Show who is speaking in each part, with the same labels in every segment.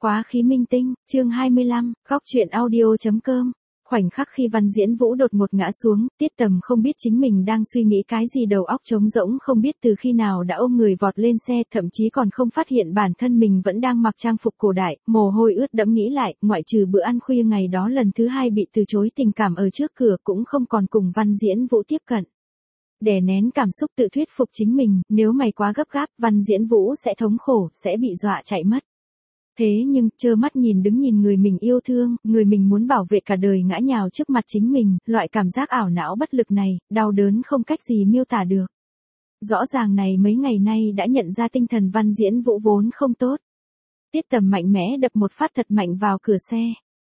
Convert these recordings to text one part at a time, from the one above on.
Speaker 1: Quá khí minh tinh, chương 25, góc truyện audio.com. Khoảnh khắc khi Văn Diễn Vũ đột ngột ngã xuống, Tiết Tầm không biết chính mình đang suy nghĩ cái gì, đầu óc trống rỗng, không biết từ khi nào đã ôm người vọt lên xe, thậm chí còn không phát hiện bản thân mình vẫn đang mặc trang phục cổ đại, mồ hôi ướt đẫm, nghĩ lại, ngoại trừ bữa ăn khuya ngày đó lần thứ hai bị từ chối tình cảm ở trước cửa, cũng không còn cùng Văn Diễn Vũ tiếp cận. Đè nén cảm xúc tự thuyết phục chính mình, nếu mày quá gấp gáp, Văn Diễn Vũ sẽ thống khổ, sẽ bị dọa chạy mất. Thế nhưng, trơ mắt nhìn người mình yêu thương, người mình muốn bảo vệ cả đời ngã nhào trước mặt chính mình, loại cảm giác ảo não bất lực này, đau đớn không cách gì miêu tả được. Rõ ràng này mấy ngày nay đã nhận ra tinh thần Văn Diễn Vũ vốn không tốt. Tiết Tầm mạnh mẽ đập một phát thật mạnh vào cửa xe.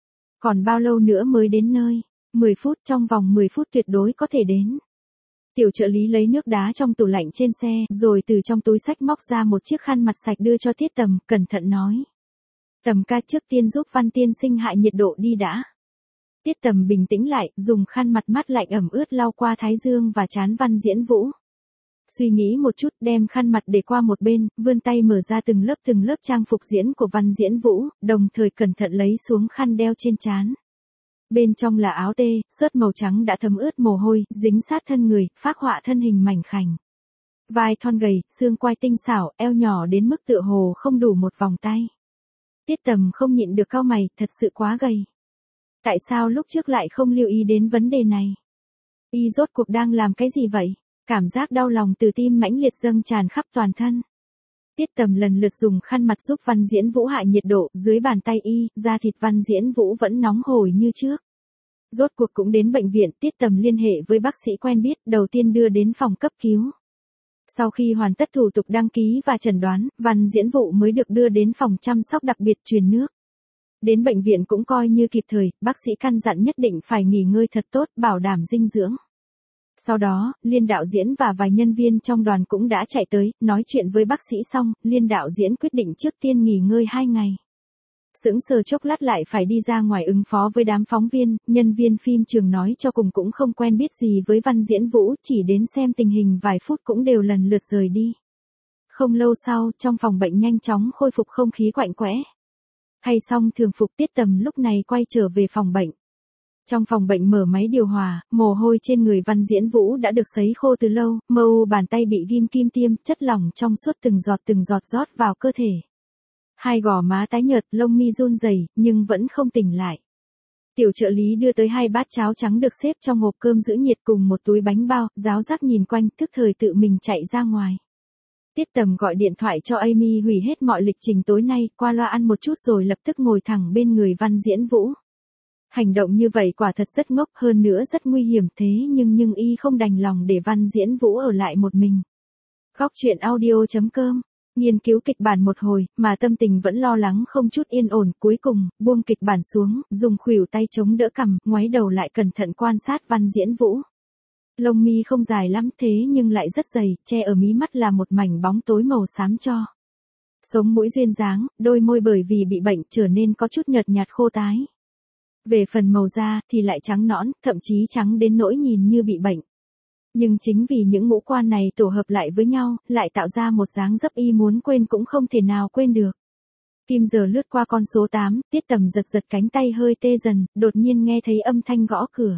Speaker 1: Còn bao lâu nữa mới đến nơi? 10 phút, trong vòng 10 phút tuyệt đối có thể đến. Tiểu trợ lý lấy nước đá trong tủ lạnh trên xe, rồi từ trong túi xách móc ra một chiếc khăn mặt sạch đưa cho Tiết Tầm, cẩn thận nói. Tầm ca, trước tiên giúp Văn tiên sinh hạ nhiệt độ đi đã. Tiết Tầm bình tĩnh lại, dùng khăn mặt mát lạnh ẩm ướt lau qua thái dương và trán Văn Diễn Vũ. Suy nghĩ một chút, đem khăn mặt để qua một bên, vươn tay mở ra từng lớp trang phục diễn của Văn Diễn Vũ, đồng thời cẩn thận lấy xuống khăn đeo trên trán. Bên trong là áo tê, sớt màu trắng đã thấm ướt mồ hôi, dính sát thân người, phác họa thân hình mảnh khảnh. Vai thon gầy, xương quai tinh xảo, eo nhỏ đến mức tựa hồ không đủ một vòng tay. Tiết Tầm không nhịn được cau mày, thật sự quá gầy. Tại sao lúc trước lại không lưu ý đến vấn đề này? Y rốt cuộc đang làm cái gì vậy? Cảm giác đau lòng từ tim mãnh liệt dâng tràn khắp toàn thân. Tiết Tầm lần lượt dùng khăn mặt giúp Văn Diễn Vũ hạ nhiệt độ, dưới bàn tay y, da thịt Văn Diễn Vũ vẫn nóng hổi như trước. Rốt cuộc cũng đến bệnh viện, Tiết Tầm liên hệ với bác sĩ quen biết, đầu tiên đưa đến phòng cấp cứu. Sau khi hoàn tất thủ tục đăng ký và chẩn đoán, Văn Diễn Vũ mới được đưa đến phòng chăm sóc đặc biệt truyền nước. Đến bệnh viện cũng coi như kịp thời, bác sĩ căn dặn nhất định phải nghỉ ngơi thật tốt, bảo đảm dinh dưỡng. Sau đó, Liên đạo diễn và vài nhân viên trong đoàn cũng đã chạy tới, nói chuyện với bác sĩ xong, Liên đạo diễn quyết định trước tiên nghỉ ngơi 2 ngày. Sững sờ chốc lát lại phải đi ra ngoài ứng phó với đám phóng viên, nhân viên phim trường nói cho cùng cũng không quen biết gì với Văn Diễn Vũ, chỉ đến xem tình hình vài phút cũng đều lần lượt rời đi. Không lâu sau, trong phòng bệnh nhanh chóng khôi phục không khí quạnh quẽ. Thay xong thường phục, Tiết Tầm lúc này quay trở về phòng bệnh. Trong phòng bệnh mở máy điều hòa, mồ hôi trên người Văn Diễn Vũ đã được sấy khô từ lâu, bàn tay bị ghim kim tiêm, chất lỏng trong suốt từng giọt rót vào cơ thể. Hai gò má tái nhợt, lông mi run rẩy, nhưng vẫn không tỉnh lại. Tiểu trợ lý đưa tới 2 bát cháo trắng được xếp trong hộp cơm giữ nhiệt cùng một túi bánh bao, ráo rác nhìn quanh, thức thời tự mình chạy ra ngoài. Tiết Tầm gọi điện thoại cho Amy hủy hết mọi lịch trình tối nay, qua loa ăn một chút rồi lập tức ngồi thẳng bên người Văn Diễn Vũ. Hành động như vậy quả thật rất ngốc, hơn nữa rất nguy hiểm, thế nhưng y không đành lòng để Văn Diễn Vũ ở lại một mình. Góc truyện audio.com. Nghiên cứu kịch bản một hồi, mà tâm tình vẫn lo lắng không chút yên ổn, cuối cùng, buông kịch bản xuống, dùng khuỷu tay chống đỡ cằm, ngoái đầu lại cẩn thận quan sát Văn Diễn Vũ. Lông mi không dài lắm thế nhưng lại rất dày, che ở mí mắt là một mảnh bóng tối màu xám cho. Sống mũi duyên dáng, đôi môi bởi vì bị bệnh trở nên có chút nhợt nhạt khô tái. Về phần màu da thì lại trắng nõn, thậm chí trắng đến nỗi nhìn như bị bệnh. Nhưng chính vì những ngũ quan này tổ hợp lại với nhau, lại tạo ra một dáng dấp y muốn quên cũng không thể nào quên được. Kim giờ lướt qua con số 8, Tiết Tầm giật cánh tay hơi tê dần, đột nhiên nghe thấy âm thanh gõ cửa.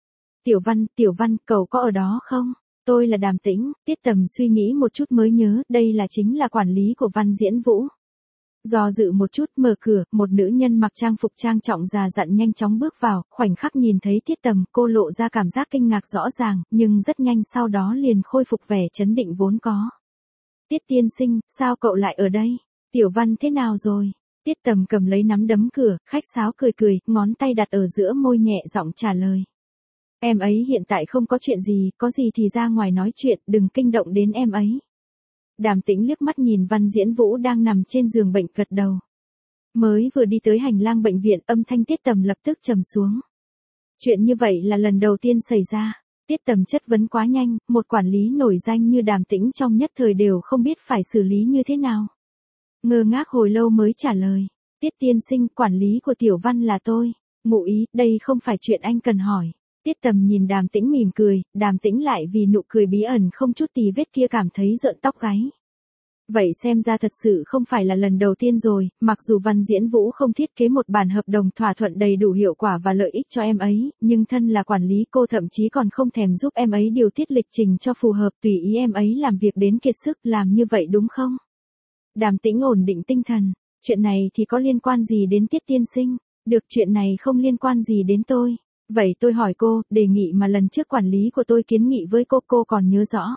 Speaker 1: Tiểu Văn, cậu có ở đó không? Tôi là Đàm Tĩnh. Tiết Tầm suy nghĩ một chút mới nhớ, đây chính là quản lý của Văn Diễn Vũ. Do dự một chút, mở cửa, một nữ nhân mặc trang phục trang trọng già dặn nhanh chóng bước vào, khoảnh khắc nhìn thấy Tiết Tầm, cô lộ ra cảm giác kinh ngạc rõ ràng, nhưng rất nhanh sau đó liền khôi phục vẻ chấn định vốn có. Tiết tiên sinh, sao cậu lại ở đây? Tiểu Văn thế nào rồi? Tiết Tầm cầm lấy nắm đấm cửa, khách sáo cười, ngón tay đặt ở giữa môi nhẹ giọng trả lời. Em ấy hiện tại không có chuyện gì, có gì thì ra ngoài nói chuyện, đừng kinh động đến em ấy. Đàm Tĩnh liếc mắt nhìn Văn Diễn Vũ đang nằm trên giường bệnh, gật đầu. Mới vừa đi tới hành lang bệnh viện, âm thanh Tiết Tầm lập tức trầm xuống. Chuyện như vậy là lần đầu tiên xảy ra. Tiết Tầm chất vấn quá nhanh, một quản lý nổi danh như Đàm Tĩnh trong nhất thời đều không biết phải xử lý như thế nào. Ngơ ngác hồi lâu mới trả lời. Tiết tiên sinh, quản lý của Tiểu Văn là tôi. Ngụ ý, đây không phải chuyện anh cần hỏi. Tiết Tầm nhìn Đàm Tĩnh mỉm cười, Đàm Tĩnh lại vì nụ cười bí ẩn không chút tì vết kia cảm thấy rợn tóc gáy. Vậy xem ra thật sự không phải là lần đầu tiên rồi, mặc dù Văn Diễn Vũ không thiết kế một bản hợp đồng thỏa thuận đầy đủ hiệu quả và lợi ích cho em ấy, nhưng thân là quản lý cô thậm chí còn không thèm giúp em ấy điều tiết lịch trình cho phù hợp tùy ý em ấy làm việc đến kiệt sức, làm như vậy đúng không? Đàm Tĩnh ổn định tinh thần, chuyện này thì có liên quan gì đến Tiết tiên sinh? Được, chuyện này không liên quan gì đến tôi. Vậy tôi hỏi cô, đề nghị mà lần trước quản lý của tôi kiến nghị với cô còn nhớ rõ.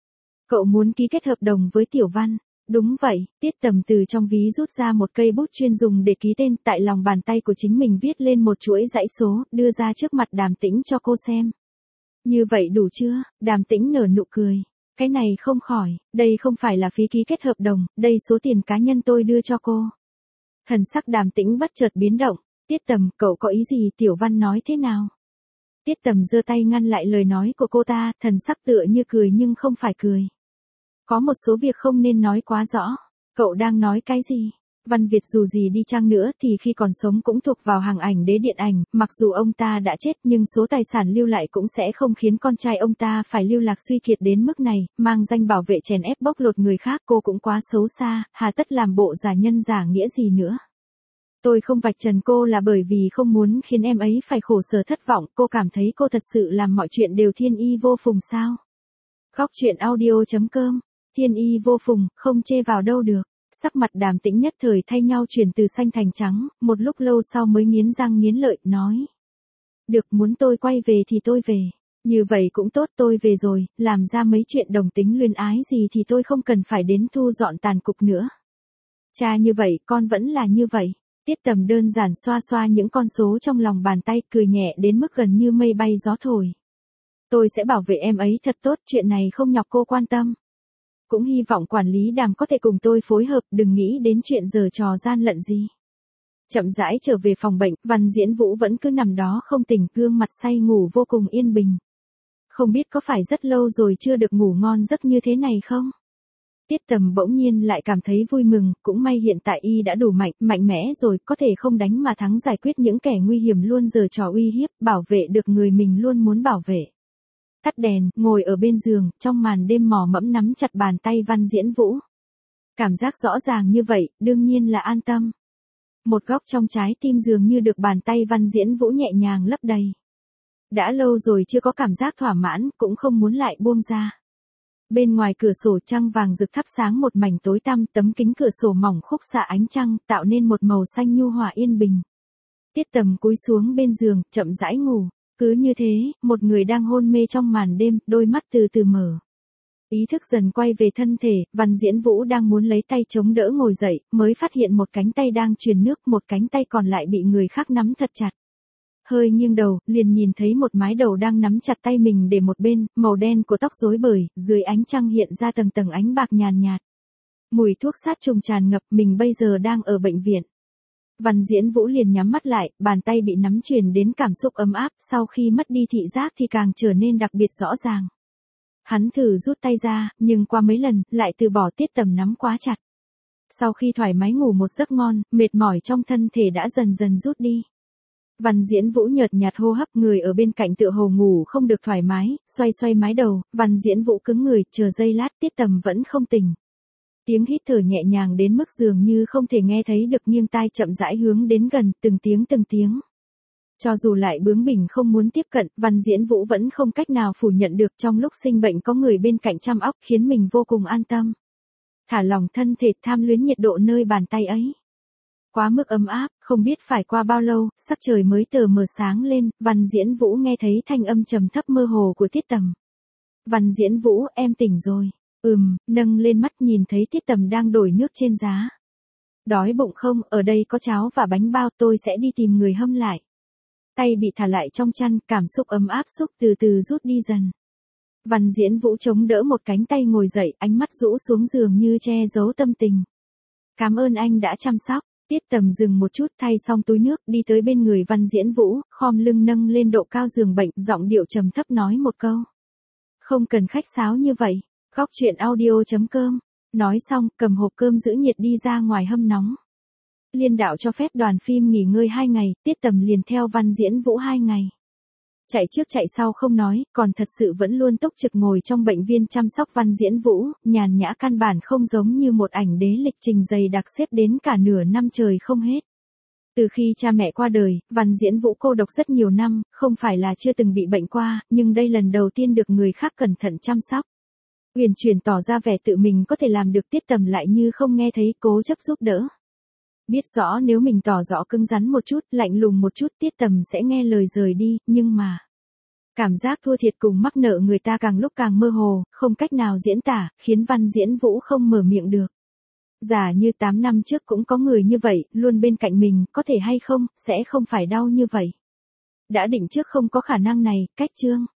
Speaker 1: Cậu muốn ký kết hợp đồng với Tiểu Văn. Đúng vậy, Tiết Tầm từ trong ví rút ra một cây bút chuyên dùng để ký tên, tại lòng bàn tay của chính mình viết lên một chuỗi dãy số, đưa ra trước mặt Đàm Tĩnh cho cô xem. Như vậy đủ chưa? Đàm Tĩnh nở nụ cười. Cái này không khỏi, đây không phải là phí ký kết hợp đồng, đây số tiền cá nhân tôi đưa cho cô. Thần sắc Đàm Tĩnh bất chợt biến động. Tiết Tầm, cậu có ý gì? Tiểu Văn nói thế nào? Tiết Tầm giơ tay ngăn lại lời nói của cô ta, thần sắc tựa như cười nhưng không phải cười. Có một số việc không nên nói quá rõ. Cậu đang nói cái gì? Văn Việt dù gì đi chăng nữa thì khi còn sống cũng thuộc vào hàng ảnh đế điện ảnh, mặc dù ông ta đã chết nhưng số tài sản lưu lại cũng sẽ không khiến con trai ông ta phải lưu lạc suy kiệt đến mức này, mang danh bảo vệ chèn ép bóc lột người khác, cô cũng quá xấu xa, hà tất làm bộ giả nhân giả nghĩa gì nữa. Tôi không vạch trần cô là bởi vì không muốn khiến em ấy phải khổ sở thất vọng, cô cảm thấy cô thật sự làm mọi chuyện đều thiên y vô phùng sao? Góc truyện audio.com, thiên y vô phùng, không chê vào đâu được. Sắc mặt Đàm Tĩnh nhất thời thay nhau chuyển từ xanh thành trắng, một lúc lâu sau mới nghiến răng nghiến lợi, nói. Được, muốn tôi quay về thì tôi về. Như vậy cũng tốt, tôi về rồi, làm ra mấy chuyện đồng tính luyến ái gì thì tôi không cần phải đến thu dọn tàn cục nữa. Cha như vậy, con vẫn là như vậy. Tiết Tầm đơn giản xoa xoa những con số trong lòng bàn tay, cười nhẹ đến mức gần như mây bay gió thổi. Tôi sẽ bảo vệ em ấy thật tốt, chuyện này không nhọc cô quan tâm. Cũng hy vọng quản lý Đàm có thể cùng tôi phối hợp, đừng nghĩ đến chuyện giở trò gian lận gì. Chậm rãi trở về phòng bệnh, Văn Diễn Vũ vẫn cứ nằm đó không tỉnh, gương mặt say ngủ vô cùng yên bình. Không biết có phải rất lâu rồi chưa được ngủ ngon giấc như thế này không? Tiết Tầm bỗng nhiên lại cảm thấy vui mừng, cũng may hiện tại y đã đủ mạnh mẽ rồi, có thể không đánh mà thắng, giải quyết những kẻ nguy hiểm luôn giở trò uy hiếp, bảo vệ được người mình luôn muốn bảo vệ. Tắt đèn, ngồi ở bên giường, trong màn đêm mò mẫm nắm chặt bàn tay Văn Diễn Vũ. Cảm giác rõ ràng như vậy, đương nhiên là an tâm. Một góc trong trái tim dường như được bàn tay Văn Diễn Vũ nhẹ nhàng lấp đầy. Đã lâu rồi chưa có cảm giác thỏa mãn, cũng không muốn lại buông ra. Bên ngoài cửa sổ trăng vàng rực thắp sáng một mảnh tối tăm, tấm kính cửa sổ mỏng khúc xạ ánh trăng, tạo nên một màu xanh nhu hòa yên bình. Tiết Tầm cúi xuống bên giường, chậm rãi ngủ. Cứ như thế, một người đang hôn mê trong màn đêm, đôi mắt từ từ mở. Ý thức dần quay về thân thể, Văn Diễn Vũ đang muốn lấy tay chống đỡ ngồi dậy, mới phát hiện một cánh tay đang truyền nước, một cánh tay còn lại bị người khác nắm thật chặt. Hơi nghiêng đầu, liền nhìn thấy một mái đầu đang nắm chặt tay mình để một bên, màu đen của tóc rối bời, dưới ánh trăng hiện ra tầng tầng ánh bạc nhàn nhạt. Mùi thuốc sát trùng tràn ngập, mình bây giờ đang ở bệnh viện. Văn Diễn Vũ liền nhắm mắt lại, bàn tay bị nắm truyền đến cảm xúc ấm áp, sau khi mất đi thị giác thì càng trở nên đặc biệt rõ ràng. Hắn thử rút tay ra, nhưng qua mấy lần, lại từ bỏ, Tiết Tầm nắm quá chặt. Sau khi thoải mái ngủ một giấc ngon, mệt mỏi trong thân thể đã dần dần rút đi. Văn Diễn Vũ nhợt nhạt hô hấp, người ở bên cạnh tựa hồ ngủ không được thoải mái, xoay xoay mái đầu, Văn Diễn Vũ cứng người, chờ giây lát, Tiết Tầm vẫn không tỉnh. Tiếng hít thở nhẹ nhàng đến mức dường như không thể nghe thấy được, nghiêng tai chậm rãi hướng đến gần, từng tiếng. Cho dù lại bướng bỉnh không muốn tiếp cận, Văn Diễn Vũ vẫn không cách nào phủ nhận được trong lúc sinh bệnh có người bên cạnh chăm óc khiến mình vô cùng an tâm. Thả lỏng thân thể, tham luyến nhiệt độ nơi bàn tay ấy. Quá mức ấm áp, không biết phải qua bao lâu, sắc trời mới tờ mờ sáng lên, Văn Diễn Vũ nghe thấy thanh âm trầm thấp mơ hồ của Tiết Tầm. Văn Diễn Vũ, em tỉnh rồi. Nâng lên mắt nhìn thấy Tiết Tầm đang đổi nước trên giá. Đói bụng không, ở đây có cháo và bánh bao, tôi sẽ đi tìm người hâm lại. Tay bị thả lại trong chăn, cảm xúc ấm áp xúc từ từ rút đi dần. Văn Diễn Vũ chống đỡ một cánh tay ngồi dậy, ánh mắt rũ xuống giường như che giấu tâm tình. Cảm ơn anh đã chăm sóc. Tiết Tầm dừng một chút, thay xong túi nước, đi tới bên người Văn Diễn Vũ, khom lưng nâng lên độ cao giường bệnh, giọng điệu trầm thấp nói một câu. Không cần khách sáo như vậy. Góc truyện audio.com. Nói xong, cầm hộp cơm giữ nhiệt đi ra ngoài hâm nóng. Liên đạo cho phép đoàn phim nghỉ ngơi 2 ngày, Tiết Tầm liền theo Văn Diễn Vũ 2 ngày. Chạy trước chạy sau không nói, còn thật sự vẫn luôn túc trực ngồi trong bệnh viện chăm sóc Văn Diễn Vũ, nhàn nhã căn bản không giống như một ảnh đế lịch trình dày đặc xếp đến cả nửa năm trời không hết. Từ khi cha mẹ qua đời, Văn Diễn Vũ cô độc rất nhiều năm, không phải là chưa từng bị bệnh qua, nhưng đây lần đầu tiên được người khác cẩn thận chăm sóc. Uyển chuyển tỏ ra vẻ tự mình có thể làm được, Tiết Tầm lại như không nghe thấy, cố chấp giúp đỡ. Biết rõ nếu mình tỏ rõ cứng rắn một chút, lạnh lùng một chút, Tiết Tầm sẽ nghe lời rời đi, nhưng mà cảm giác thua thiệt cùng mắc nợ người ta càng lúc càng mơ hồ, không cách nào diễn tả, khiến Văn Diễn Vũ không mở miệng được. Giả như 8 năm trước cũng có người như vậy, luôn bên cạnh mình, có thể hay không, sẽ không phải đau như vậy. Đã định trước không có khả năng này, cách chương.